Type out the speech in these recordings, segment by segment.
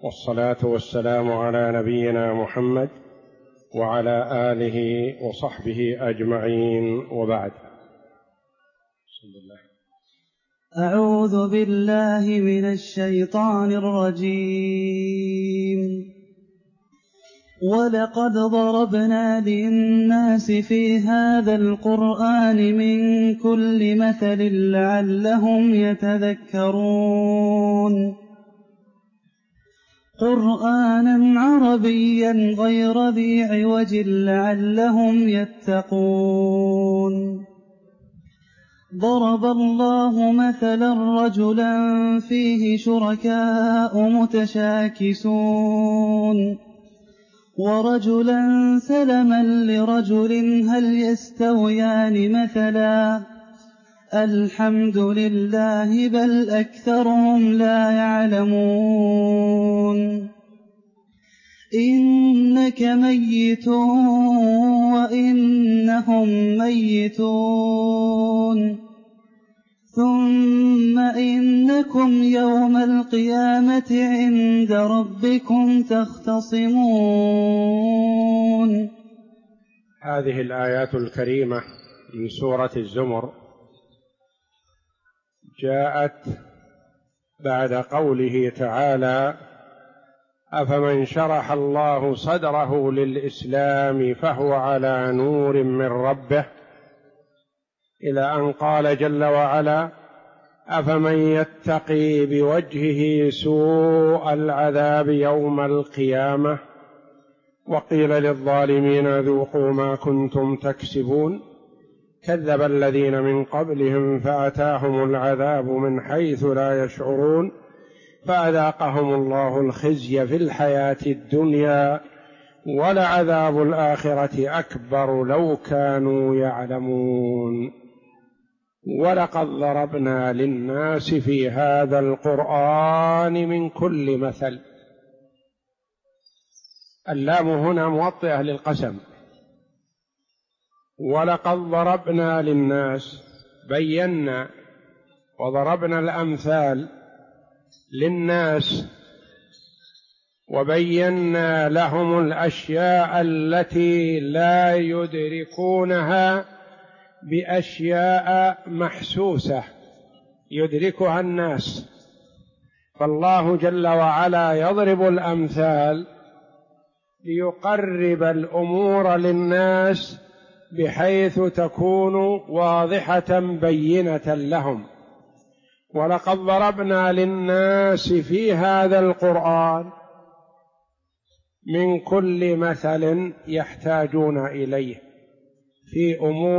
والصلاة والسلام على نبينا محمد وعلى آله وصحبه أجمعين، وبعد. أعوذ بالله من الشيطان الرجيم. ولقد ضربنا للناس في هذا القرآن من كل مثل لعلهم يتذكرون. قرآنا عربيا غير ذي عوج لعلهم يتقون. ضرب الله مثلا رجلا فيه شركاء متشاكسون ورجلا سلما لرجل هل يستويان مثلا الحمد لله بل أكثرهم لا يعلمون. إنك ميت وإنهم ميتون ثم إنكم يوم القيامة عند ربكم تختصمون. هذه الآيات الكريمة من سورة الزمر جاءت بعد قوله تعالى: أفمن شرح الله صدره للإسلام فهو على نور من ربه، إلى أن قال جل وعلا: أفمن يتقي بوجهه سوء العذاب يوم القيامة وقيل للظالمين ذوقوا ما كنتم تكسبون كذب الذين من قبلهم فأتاهم العذاب من حيث لا يشعرون فأذاقهم الله الخزي في الحياة الدنيا ولعذاب الآخرة أكبر لو كانوا يعلمون. ولقد ضربنا للناس في هذا القرآن من كل مثل. اللام هنا موطئة للقسم. ولقد ضربنا للناس، بينا وضربنا الأمثال للناس وبينا لهم الأشياء التي لا يدركونها بأشياء محسوسة يدركها الناس. فالله جل وعلا يضرب الأمثال ليقرب الأمور للناس بحيث تكون واضحة بينة لهم. ولقد ضربنا للناس في هذا القرآن من كل مثل يحتاجون إليه في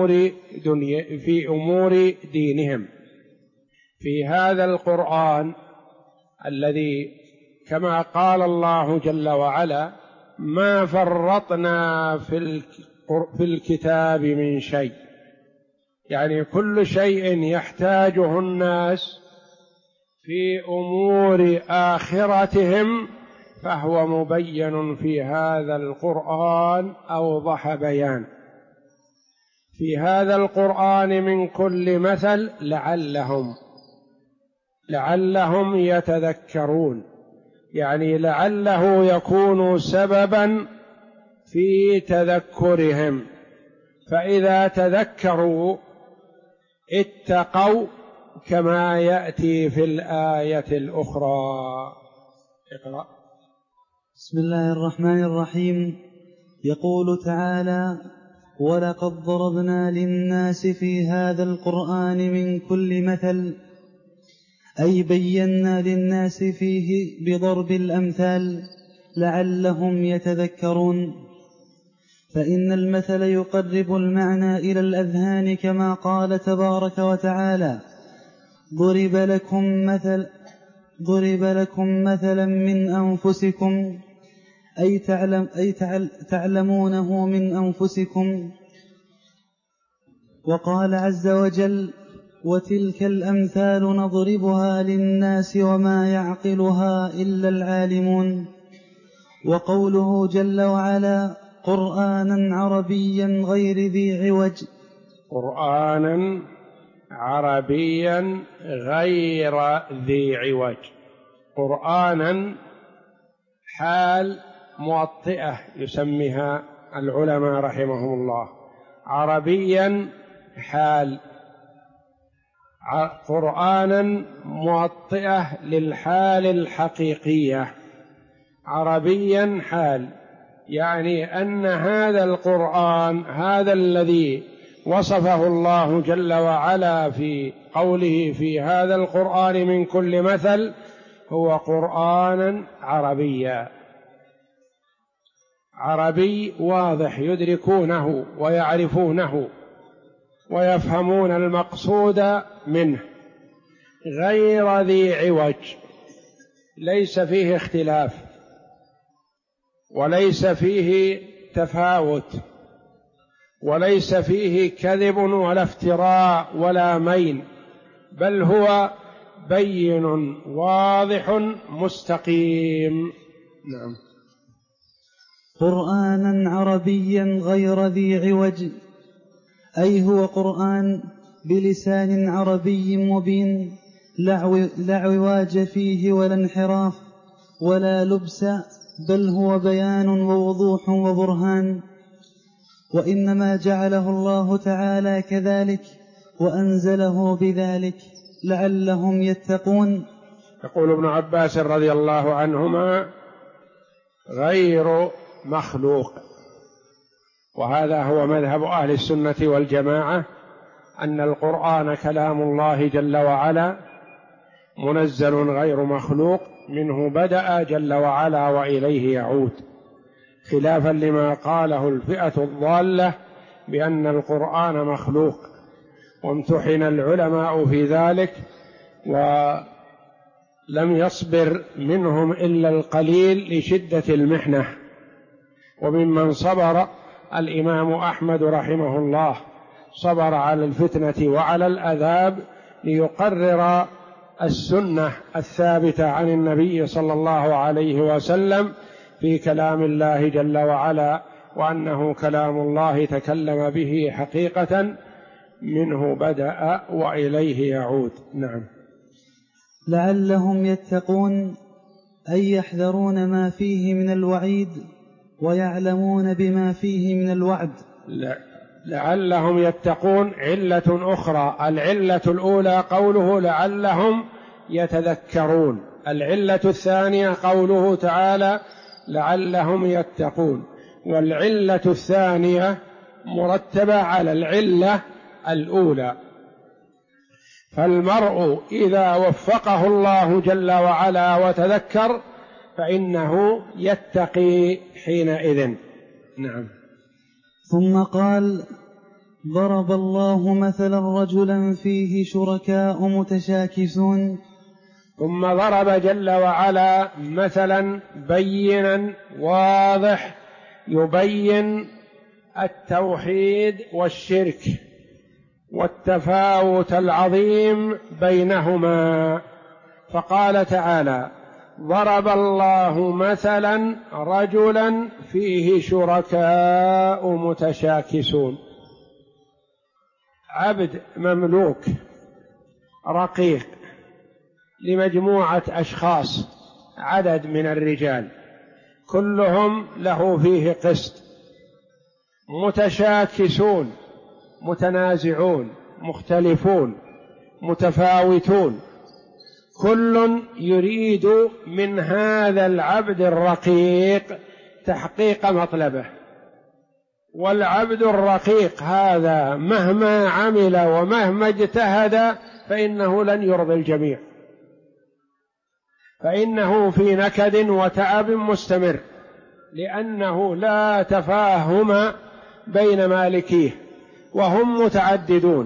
أمور دينهم. في هذا القرآن الذي كما قال الله جل وعلا: ما فرطنا في الكتاب من شيء، يعني كل شيء يحتاجه الناس في أمور آخرتهم فهو مبين في هذا القرآن أوضح بيان. في هذا القرآن من كل مثل لعلهم يتذكرون، يعني لعله يكون سببا في تذكرهم، فإذا تذكروا اتقوا كما يأتي في الآية الأخرى. اقرأ. بسم الله الرحمن الرحيم. يقول تعالى: ولقد ضربنا للناس في هذا القرآن من كل مثل، أي بينا للناس فيه بضرب الأمثال لعلهم يتذكرون. فإن المثل يقرب المعنى إلى الأذهان كما قال تبارك وتعالى: ضرب لكم مثلا من أنفسكم، أي تعلمونه من أنفسكم. وقال عز وجل: وتلك الأمثال نضربها للناس وما يعقلها إلا العالمون. وقوله جل وعلا: قرآنا عربيا غير ذي عوج. قرآنا عربيا غير ذي عوج. قرآنا حال موطئة يسميها العلماء رحمهم الله. عربيا حال، قرآنا موطئة للحال الحقيقية. عربيا حال يعني أن هذا القرآن، هذا الذي وصفه الله جل وعلا في قوله في هذا القرآن من كل مثل، هو قرآنا عربيا، عربي واضح يدركونه ويعرفونه ويفهمون المقصود منه، غير ذي عوج، ليس فيه اختلاف وليس فيه تفاوت وليس فيه كذب ولا افتراء ولا ميل، بل هو بين واضح مستقيم. نعم. قرآنا عربيا غير ذي عوج، أي هو قرآن بلسان عربي مبين، لا عواج فيه ولا انحراف ولا لبس، بل هو بيان ووضوح وبرهان. وإنما جعله الله تعالى كذلك وأنزله بذلك لعلهم يتقون. يقول ابن عباس رضي الله عنهما: غير مخلوق. وهذا هو مذهب أهل السنة والجماعة، أن القرآن كلام الله جل وعلا منزل غير مخلوق، منه بدأ جل وعلا وإليه يعود، خلافا لما قاله الفئة الضالة بأن القرآن مخلوق، وامتحن العلماء في ذلك ولم يصبر منهم إلا القليل لشدة المحنة. وممن صبر الإمام أحمد رحمه الله، صبر على الفتنة وعلى العذاب ليقرر السنة الثابتة عن النبي صلى الله عليه وسلم في كلام الله جل وعلا، وأنه كلام الله تكلم به حقيقة، منه بدأ وإليه يعود. نعم. لعلهم يتقون، أي يحذرون ما فيه من الوعيد ويعلمون بما فيه من الوعد. لعلهم يتقون علة أخرى. العلة الأولى قوله لعلهم يتذكرون، العلة الثانية قوله تعالى لعلهم يتقون، والعلة الثانية مرتبة على العلة الأولى. فالمرء إذا وفقه الله جل وعلا وتذكر فإنه يتقي حينئذ. نعم. ثم قال: ضرب الله مثلا رجلا فيه شركاء متشاكسون. ثم ضرب جل وعلا مثلا بينا واضح يبين التوحيد والشرك والتفاوت العظيم بينهما، فقال تعالى: ضرب الله مثلا رجلا فيه شركاء متشاكسون. عبد مملوك رقيق لمجموعة أشخاص، عدد من الرجال، كلهم له فيه قسط، متشاكسون، متنازعون، مختلفون، متفاوتون، كل يريد من هذا العبد الرقيق تحقيق مطلبه. والعبد الرقيق هذا مهما عمل ومهما اجتهد فإنه لن يرضي الجميع، فإنه في نكد وتعب مستمر، لأنه لا تفاهم بين مالكيه وهم متعددون.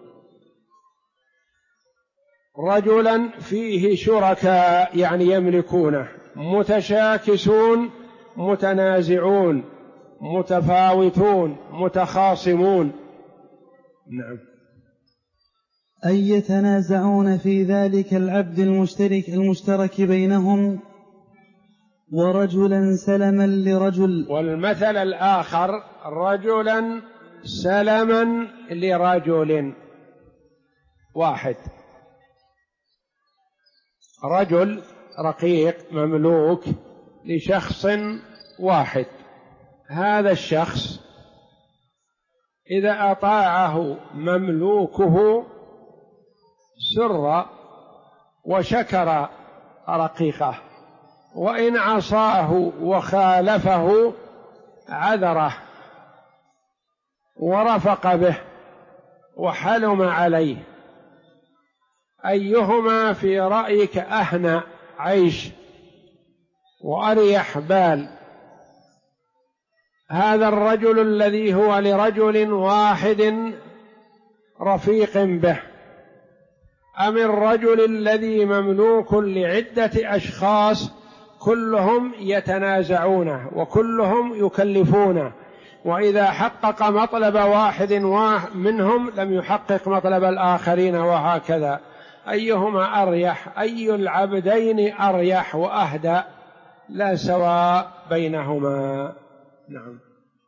رجلا فيه شركاء يعني يملكونه، متشاكسون متنازعون، متفاوتون، متخاصمون. نعم. أي يتنازعون في ذلك العبد المشترك بينهم، ورجلا سلما لرجل. والمثل الآخر رجلا سلما لرجل واحد، رجل رقيق مملوك لشخص واحد، هذا الشخص إذا أطاعه مملوكه سر وشكر رقيقه، وإن عصاه وخالفه عذره ورفق به وحلم عليه. أيهما في رأيك أهنأ عيش وأريح بال؟ هذا الرجل الذي هو لرجل واحد رفيق به، أم الرجل الذي مملوك لعدة أشخاص كلهم يتنازعونه وكلهم يكلفونه، وإذا حقق مطلب واحد منهم لم يحقق مطلب الآخرين، وهكذا؟ أيهما أريح؟ أي العبدين أريح وأهدى؟ لا سواء بينهما. نعم.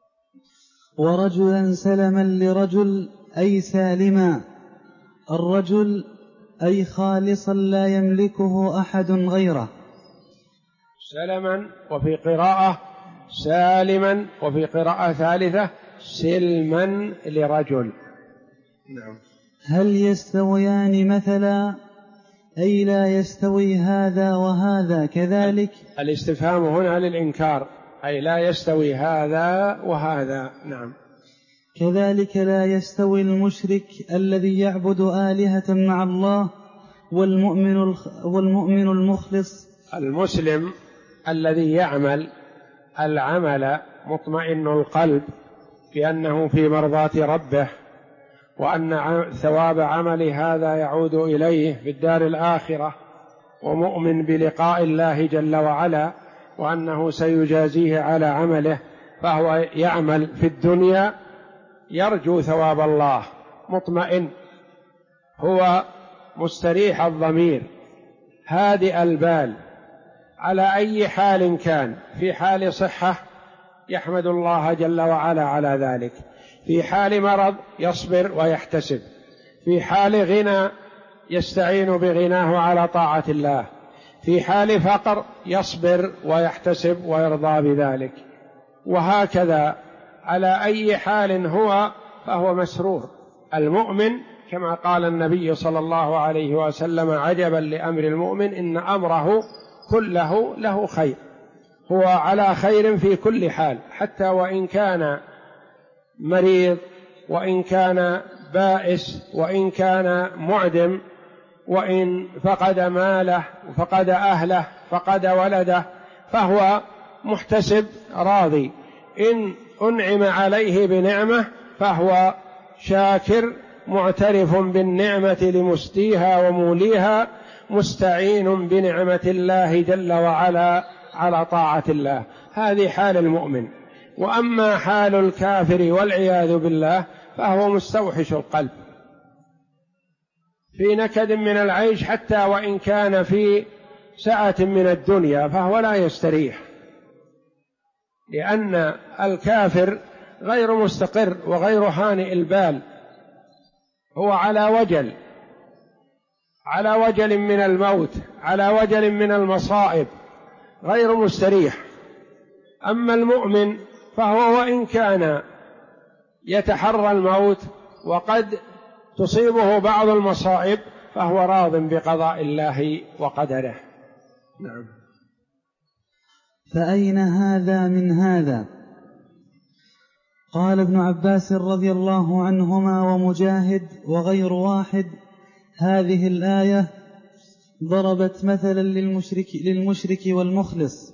ورجلا سلما لرجل أي سالما، الرجل أي خالصا لا يملكه أحد غيره. سلما، وفي قراءة سالما، وفي قراءة ثالثة سلما لرجل. نعم. هل يستويان مثلا؟ أي لا يستوي هذا وهذا كذلك. الاستفهام هنا للإنكار، أي لا يستوي هذا وهذا. نعم. كذلك لا يستوي المشرك الذي يعبد آلهة مع الله والمؤمن المخلص. المسلم الذي يعمل العمل مطمئن القلب بأنه في مرضاة ربه، وأن ثواب عمل هذا يعود إليه في الدار الآخرة، ومؤمن بلقاء الله جل وعلا وأنه سيجازيه على عمله، فهو يعمل في الدنيا يرجو ثواب الله، مطمئن، هو مستريح الضمير، هادئ البال على أي حال كان. في حال صحة يحمد الله جل وعلا على ذلك، في حال مرض يصبر ويحتسب، في حال غنى يستعين بغناه على طاعة الله، في حال فقر يصبر ويحتسب ويرضى بذلك، وهكذا على أي حال هو فهو مسرور. المؤمن كما قال النبي صلى الله عليه وسلم: عجبا لأمر المؤمن إن أمره كله له خير، هو على خير في كل حال، حتى وإن كان مريض، وإن كان بائس، وإن كان معدم، وإن فقد ماله وفقد أهله فقد ولده، فهو محتسب راضي. إن أنعم عليه بنعمة فهو شاكر معترف بالنعمة لمسديها وموليها، مستعين بنعمة الله جل وعلا على طاعة الله. هذه حال المؤمن. وأما حال الكافر والعياذ بالله فهو مستوحش القلب في نكد من العيش، حتى وإن كان في سعة من الدنيا فهو لا يستريح، لأن الكافر غير مستقر وغير هانئ البال، هو على وجل من الموت، على وجل من المصائب، غير مستريح. أما المؤمن فهو وإن كان يتحرى الموت وقد تصيبه بعض المصائب فهو راض بقضاء الله وقدره. نعم. فأين هذا من هذا؟ قال ابن عباس رضي الله عنهما ومجاهد وغير واحد: هذه الآية ضربت مثلا للمشرك والمخلص.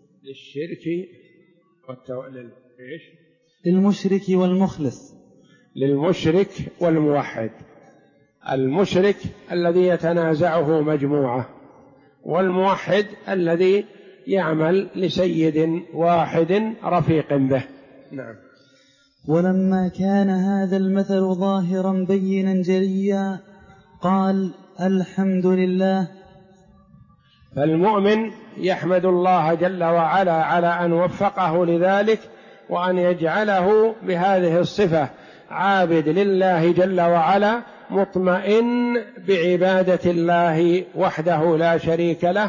للمشرك والمخلص، للمشرك والموحد. المشرك الذي يتنازعه مجموعة، والموحد الذي يعمل لسيد واحد رفيق به. نعم. ولما كان هذا المثل ظاهرا بينا جليا قال: الحمد لله. فالمؤمن يحمد الله جل وعلا على أن وفقه لذلك، وأن يجعله بهذه الصفة عابد لله جل وعلا، مطمئن بعبادة الله وحده لا شريك له،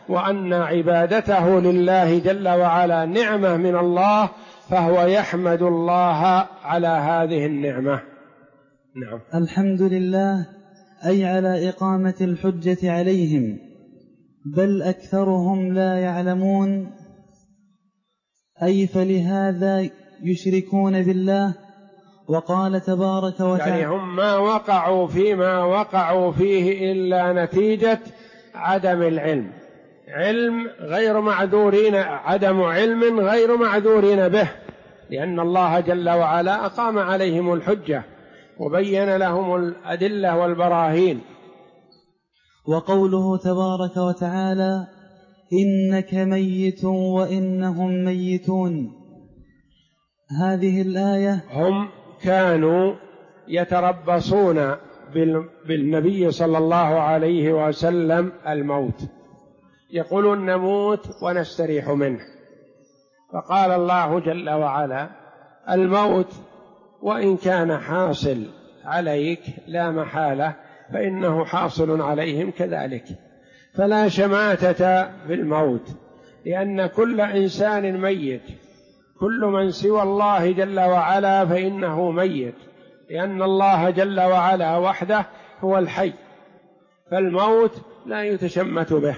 وأن عبادته لله جل وعلا نعمة من الله، فهو يحمد الله على هذه النعمة. نعم. الحمد لله، أي على إقامة الحجة عليهم، بل أكثرهم لا يعلمون، أي فلهذا يشركون بالله. وقال تبارك وتعالى يعني هم ما وقعوا فيما وقعوا فيه إلا نتيجة عدم العلم، علم غير معذورين، عدم علم غير معذورين به، لأن الله جل وعلا أقام عليهم الحجة وبين لهم الأدلة والبراهين. وقوله تبارك وتعالى إنك ميت وإنهم ميتون، هذه الآية هم كانوا يتربصون بالنبي صلى الله عليه وسلم الموت، يقولون نموت ونستريح منه، فقال الله جل وعلا الموت وإن كان حاصل عليك لا محالة فإنه حاصل عليهم كذلك، فلا شماتة في الموت، لأن كل إنسان ميت، كل من سوى الله جل وعلا فإنه ميت، لأن الله جل وعلا وحده هو الحي، فالموت لا يتشمت به،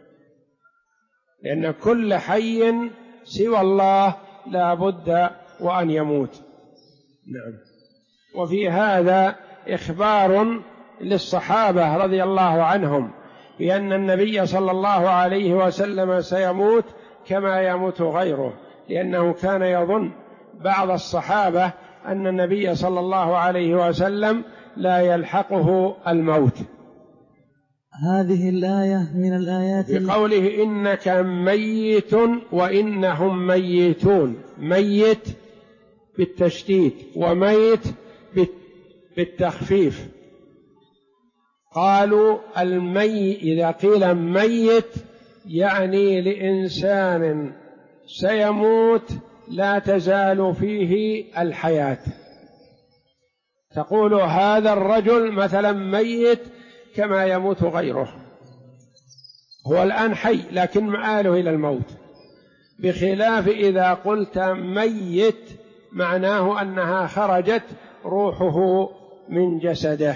لأن كل حي سوى الله لا بد وأن يموت. نعم. وفي هذا إخبار للصحابة رضي الله عنهم بأن النبي صلى الله عليه وسلم سيموت كما يموت غيره، لأنه كان يظن بعض الصحابة أن النبي صلى الله عليه وسلم لا يلحقه الموت. هذه الآية من الآيات بقوله إنك ميت وإنهم ميتون، ميت بالتشديد وميت بالتخفيف. قالوا إذا قيل ميت يعني لإنسان سيموت لا تزال فيه الحياة، تقول هذا الرجل مثلا ميت كما يموت غيره، هو الآن حي لكن مآله إلى الموت، بخلاف إذا قلت ميت معناه أنها خرجت روحه من جسده،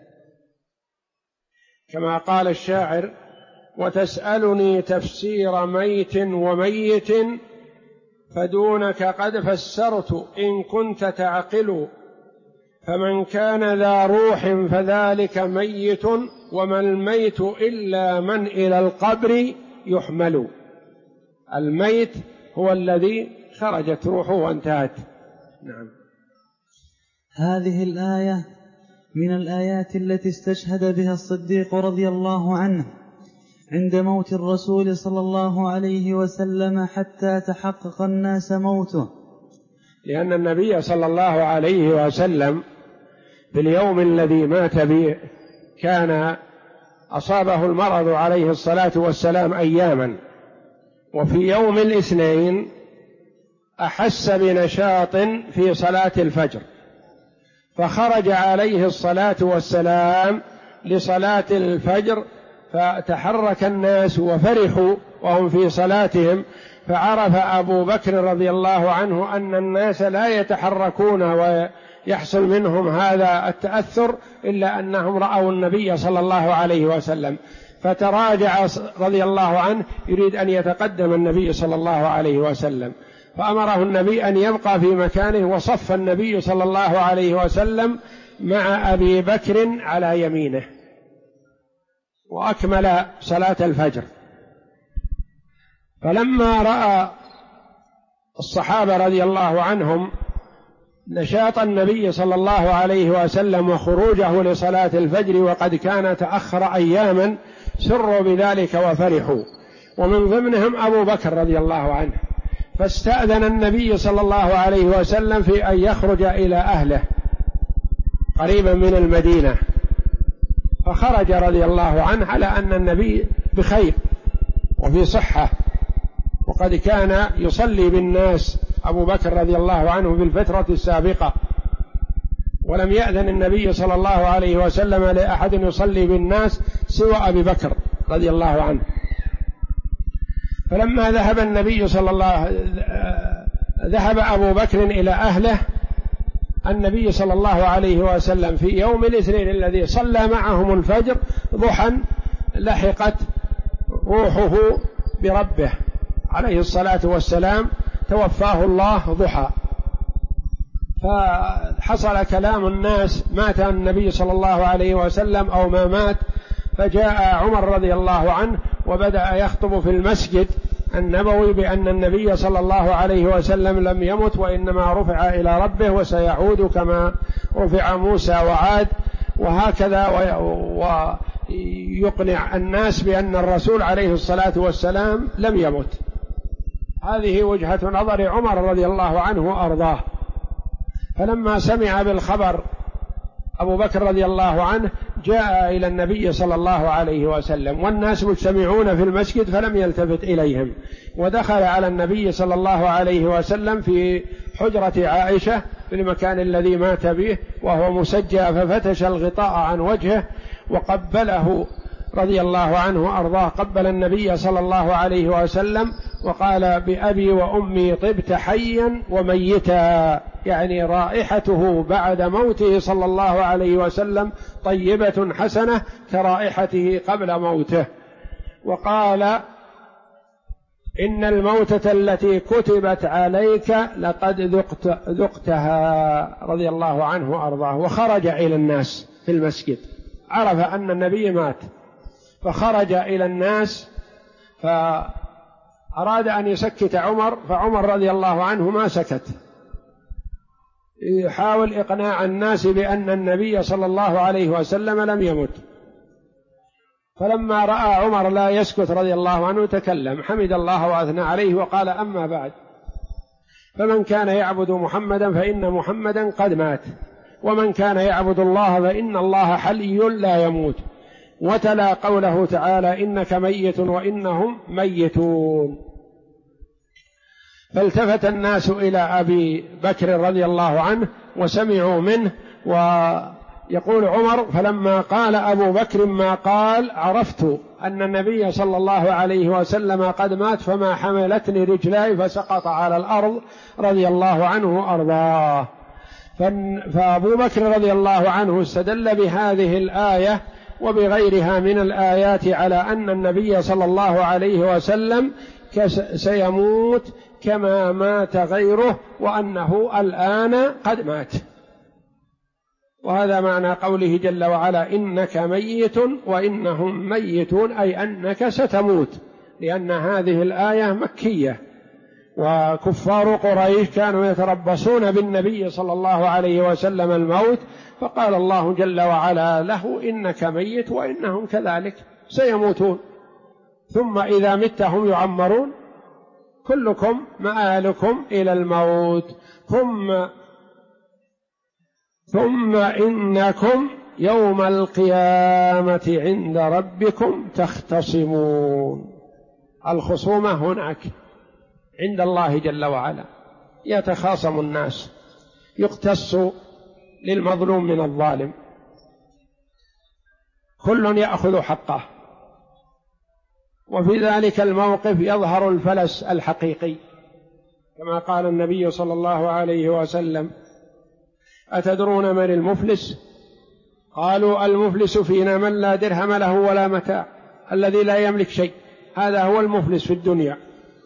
كما قال الشاعر وتسألني تفسير ميت وميت فدونك قد فسرت إن كنت تعقل، فمن كان ذا روح فذلك ميت وما الميت إلا من إلى القبر يحمل. الميت هو الذي خرجت روحه وانتهت. نعم. هذه الآية من الآيات التي استشهد بها الصديق رضي الله عنه عند موت الرسول صلى الله عليه وسلم حتى تحقق الناس موته، لأن النبي صلى الله عليه وسلم في اليوم الذي مات به كان أصابه المرض عليه الصلاة والسلام أياما، وفي يوم الاثنين أحس بنشاط في صلاة الفجر، فخرج عليه الصلاة والسلام لصلاة الفجر، فتحرك الناس وفرحوا وهم في صلاتهم، فعرف أبو بكر رضي الله عنه أن الناس لا يتحركون ويحصل منهم هذا التأثر إلا أنهم رأوا النبي صلى الله عليه وسلم، فتراجع رضي الله عنه يريد أن يتقدم النبي صلى الله عليه وسلم، فأمره النبي أن يبقى في مكانه، وصف النبي صلى الله عليه وسلم مع أبي بكر على يمينه، وأكمل صلاة الفجر. فلما رأى الصحابة رضي الله عنهم نشاط النبي صلى الله عليه وسلم وخروجه لصلاة الفجر وقد كان تأخر أياما، سروا بذلك وفرحوا، ومن ضمنهم أبو بكر رضي الله عنه، فاستأذن النبي صلى الله عليه وسلم في أن يخرج إلى أهله قريبا من المدينة، فخرج رضي الله عنه على أن النبي بخير وفي صحة، وقد كان يصلي بالناس أبو بكر رضي الله عنه في الفترة السابقة، ولم يأذن النبي صلى الله عليه وسلم لأحد يصلي بالناس سوى أبي بكر رضي الله عنه، فلما ذهب أبو بكر إلى أهله، النبي صلى الله عليه وسلم في يوم الاثنين الذي صلى معهم الفجر ضحى لحقت روحه بربه عليه الصلاة والسلام، توفاه الله ضحى. فحصل كلام الناس: مات النبي صلى الله عليه وسلم أو ما مات؟ فجاء عمر رضي الله عنه وبدأ يخطب في المسجد النبوي بأن النبي صلى الله عليه وسلم لم يمت وإنما رفع إلى ربه وسيعود كما رفع موسى وعاد، وهكذا، ويقنع الناس بأن الرسول عليه الصلاة والسلام لم يمت. هذه وجهة نظر عمر رضي الله عنه وأرضاه. فلما سمع بالخبر أبو بكر رضي الله عنه جاء إلى النبي صلى الله عليه وسلم والناس مجتمعون في المسجد، فلم يلتفت إليهم، ودخل على النبي صلى الله عليه وسلم في حجرة عائشة في المكان الذي مات به وهو مسجى، ففتش الغطاء عن وجهه وقبله رضي الله عنه وأرضاه. قبل النبي صلى الله عليه وسلم وقال: بأبي وأمي طبت حيا وميتا، يعني رائحته بعد موته صلى الله عليه وسلم طيبة حسنة كرائحته قبل موته. وقال: إن الموتة التي كتبت عليك لقد ذقتها، رضي الله عنه وأرضاه. وخرج إلى الناس في المسجد، عرف أن النبي مات، فخرج إلى الناس فأراد أن يسكت عمر، فعمر رضي الله عنه ما سكت، يحاول إقناع الناس بأن النبي صلى الله عليه وسلم لم يمت. فلما رأى عمر لا يسكت رضي الله عنه تكلم، حمد الله وأثنى عليه وقال: أما بعد، فمن كان يعبد محمدا فإن محمدا قد مات، ومن كان يعبد الله فإن الله حي لا يموت. وتلا قوله تعالى: إنك ميت وإنهم ميتون. فالتفت الناس إلى أبي بكر رضي الله عنه وسمعوا منه. ويقول عمر: فلما قال أبو بكر ما قال عرفت أن النبي صلى الله عليه وسلم قد مات، فما حملتني رجلاي فسقط على الأرض رضي الله عنه وأرضاه. فأبو بكر رضي الله عنه استدل بهذه الآية وبغيرها من الآيات على أن النبي صلى الله عليه وسلم سيموت كما مات غيره، وأنه الآن قد مات. وهذا معنى قوله جل وعلا: إنك ميت وإنهم ميتون، أي أنك ستموت، لأن هذه الآية مكية، وكفار قريش كانوا يتربصون بالنبي صلى الله عليه وسلم الموت، فقال الله جل وعلا له: إنك ميت وإنهم كذلك سيموتون، ثم إذا مت هم يعمرون، كلكم مآلكم إلى الموت، ثم إنكم يوم القيامة عند ربكم تختصمون. الخصومة هناك عند الله جل وعلا، يتخاصم الناس، يقتص للمظلوم من الظالم، كل يأخذ حقه. وفي ذلك الموقف يظهر الفلس الحقيقي، كما قال النبي صلى الله عليه وسلم: أتدرون من المفلس؟ قالوا: المفلس فينا من لا درهم له ولا متاع، الذي لا يملك شيء، هذا هو المفلس في الدنيا.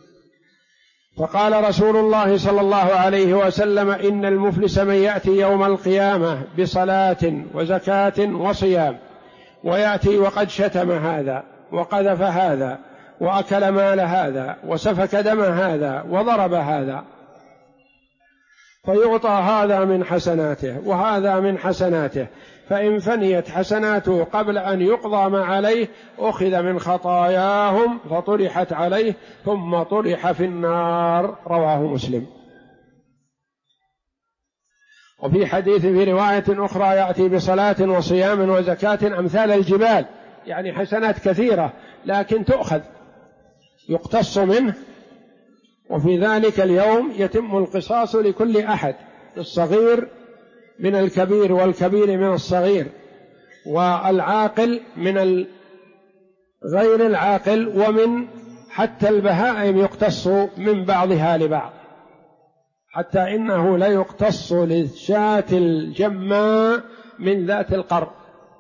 فقال رسول الله صلى الله عليه وسلم: إن المفلس من يأتي يوم القيامة بصلاة وزكاة وصيام، ويأتي وقد شتم هذا وقذف هذا وأكل مال هذا وسفك دم هذا وضرب هذا، فيعطى هذا من حسناته وهذا من حسناته، فإن فنيت حسناته قبل أن يقضى ما عليه أخذ من خطاياهم فطرحت عليه ثم طرح في النار. رواه مسلم. وفي حديث في رواية أخرى: يأتي بصلاة وصيام وزكاة أمثال الجبال، يعني حسنات كثيرة لكن تؤخذ، يقتص منه. وفي ذلك اليوم يتم القصاص لكل أحد، الصغير من الكبير والكبير من الصغير، والعاقل من غير العاقل، ومن حتى البهائم يقتص من بعضها لبعض، حتى إنه لا يقتص للشاة الجماء من ذات القرن.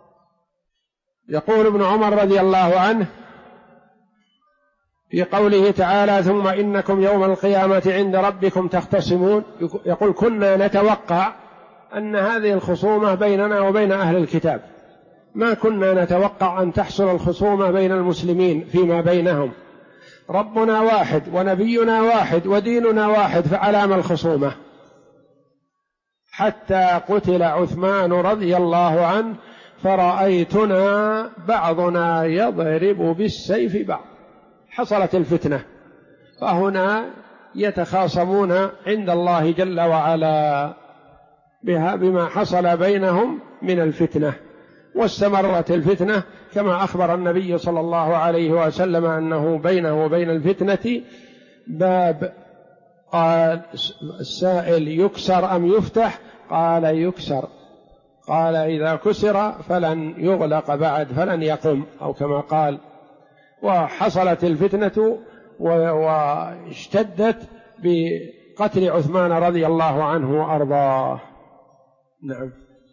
يقول ابن عمر رضي الله عنه في قوله تعالى: ثم إنكم يوم القيامة عند ربكم تختصمون، يقول: كنا نتوقع أن هذه الخصومة بيننا وبين أهل الكتاب، ما كنا نتوقع أن تحصل الخصومة بين المسلمين فيما بينهم، ربنا واحد ونبينا واحد وديننا واحد، فعلام الخصومة؟ حتى قتل عثمان رضي الله عنه فرأيتنا بعضنا يضرب بالسيف بعض، حصلت الفتنة، فهنا يتخاصمون عند الله جل وعلا بما حصل بينهم من الفتنة. واستمرت الفتنة كما أخبر النبي صلى الله عليه وسلم أنه بينه وبين الفتنة باب. قال السائل: يكسر أم يفتح؟ قال: يكسر. قال: إذا كسر فلن يغلق بعد، فلن يقم، أو كما قال. وحصلت الفتنة واشتدت بقتل عثمان رضي الله عنه وأرضاه. نعم.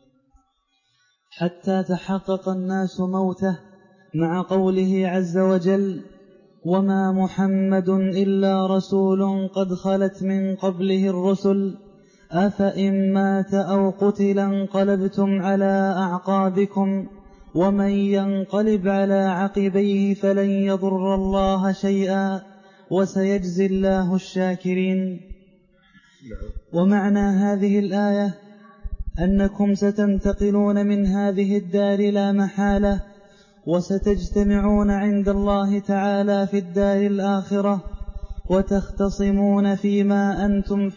حتى تحقق الناس موته، مع قوله عز وجل: وما محمد إلا رسول قد خلت من قبله الرسل أفإن مات أو قتل انقلبتم على أعقابكم ومن ينقلب على عقبيه فلن يضر الله شيئا وسيجزي الله الشاكرين. ومعنى هذه الآية أنكم ستنتقلون من هذه الدار لا محالة، وستجتمعون عند الله تعالى في الدار الآخرة، وتختصمون فيما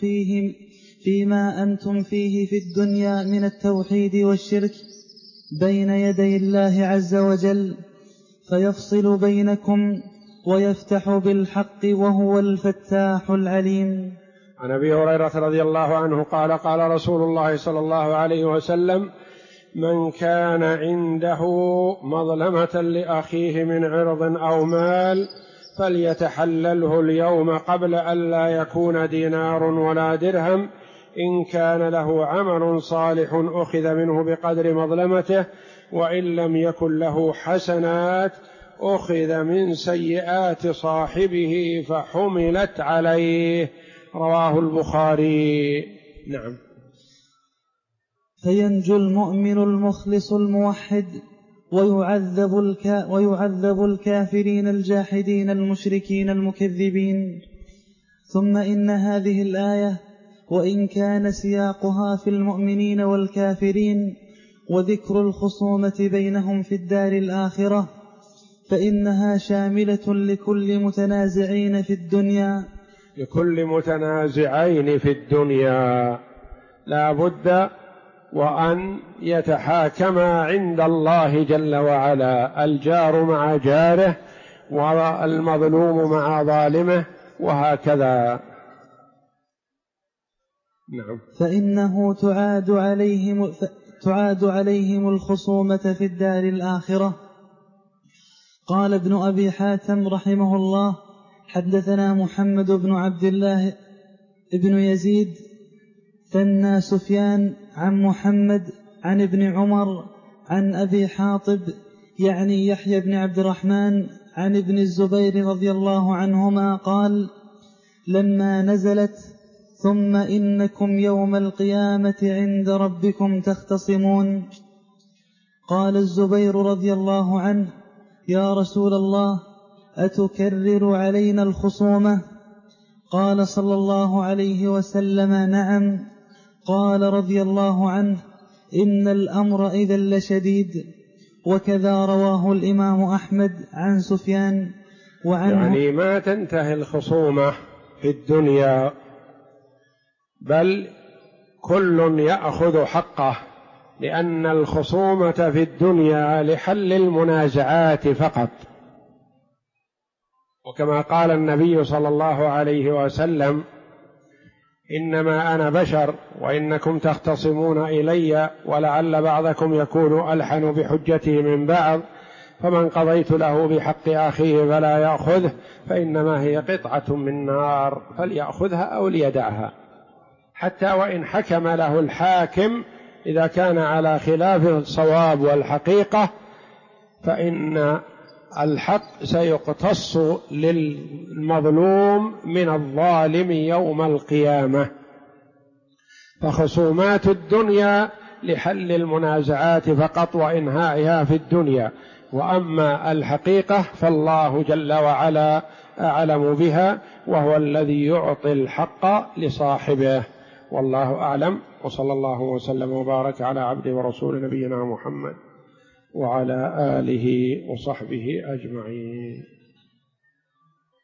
أنتم فيه في الدنيا من التوحيد والشرك بين يدي الله عز وجل، فيفصل بينكم ويفتح بالحق وهو الفتاح العليم. عن أبي هريرة رضي الله عنه قال: قال رسول الله صلى الله عليه وسلم: من كان عنده مظلمة لأخيه من عرض أو مال فليتحلله اليوم قبل أن لا يكون دينار ولا درهم، إن كان له عمل صالح أخذ منه بقدر مظلمته، وإن لم يكن له حسنات أخذ من سيئات صاحبه فحملت عليه. رواه البخاري. نعم. فينجو المؤمن المخلص الموحد، ويعذب الكافرين الجاحدين المشركين المكذبين. ثم إن هذه الآية وإن كان سياقها في المؤمنين والكافرين وذكر الخصومة بينهم في الدار الآخرة، فإنها شاملة لكل متنازعين في الدنيا، لا بد وأن يتحاكما عند الله جل وعلا، الجار مع جاره والمظلوم مع ظالمه، وهكذا. نعم. فإنه تعاد عليهم الخصومة في الدار الآخرة. قال ابن أبي حاتم رحمه الله: حدثنا محمد بن عبد الله ابن يزيد ثنى سفيان عن محمد عن ابن عمر عن أبي حاطب يعني يحيى بن عبد الرحمن عن ابن الزبير رضي الله عنهما قال: لما نزلت ثم إنكم يوم القيامة عند ربكم تختصمون، قال الزبير رضي الله عنه: يا رسول الله، أتكرر علينا الخصومة؟ قال صلى الله عليه وسلم: نعم. قال رضي الله عنه: إن الأمر إذا لشديد. وكذا رواه الإمام أحمد عن سفيان وعنه. يعني ما تنتهي الخصومة في الدنيا، بل كل يأخذ حقه، لأن الخصومة في الدنيا لحل المنازعات فقط. وكما قال النبي صلى الله عليه وسلم: إنما أنا بشر وإنكم تختصمون إلي ولعل بعضكم يكون ألحن بحجته من بعض، فمن قضيت له بحق أخيه فلا يأخذه فإنما هي قطعة من نار فليأخذها أو ليدعها. حتى وإن حكم له الحاكم إذا كان على خلاف الصواب والحقيقة فإن الحق سيقتص للمظلوم من الظالم يوم القيامة. فخصومات الدنيا لحل المنازعات فقط وإنهائها في الدنيا، وأما الحقيقة فالله جل وعلا أعلم بها، وهو الذي يعطي الحق لصاحبه. والله أعلم، وصلى الله وسلم وبارك على عبده ورسول نبينا محمد وعلى آله وصحبه أجمعين.